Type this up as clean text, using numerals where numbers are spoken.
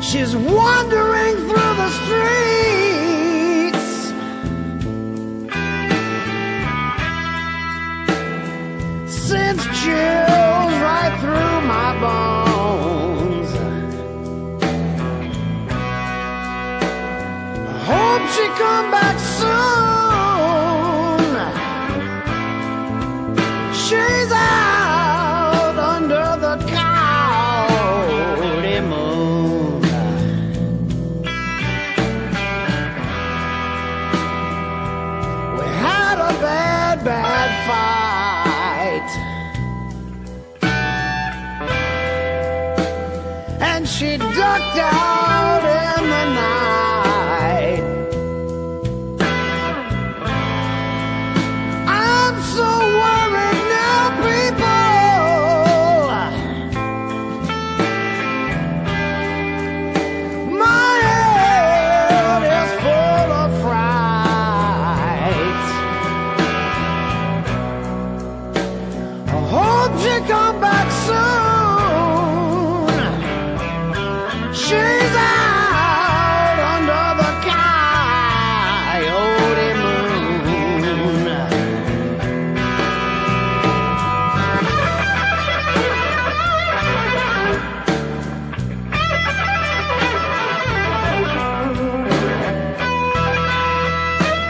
She's wandering through the streets, sends chills right through my bones. I hope she come back soon. She's out under the cloudy moon. We had a bad fight, and she ducked out in the night. I'm so worried now, people. My head is full of fright. I hope she come back soon. She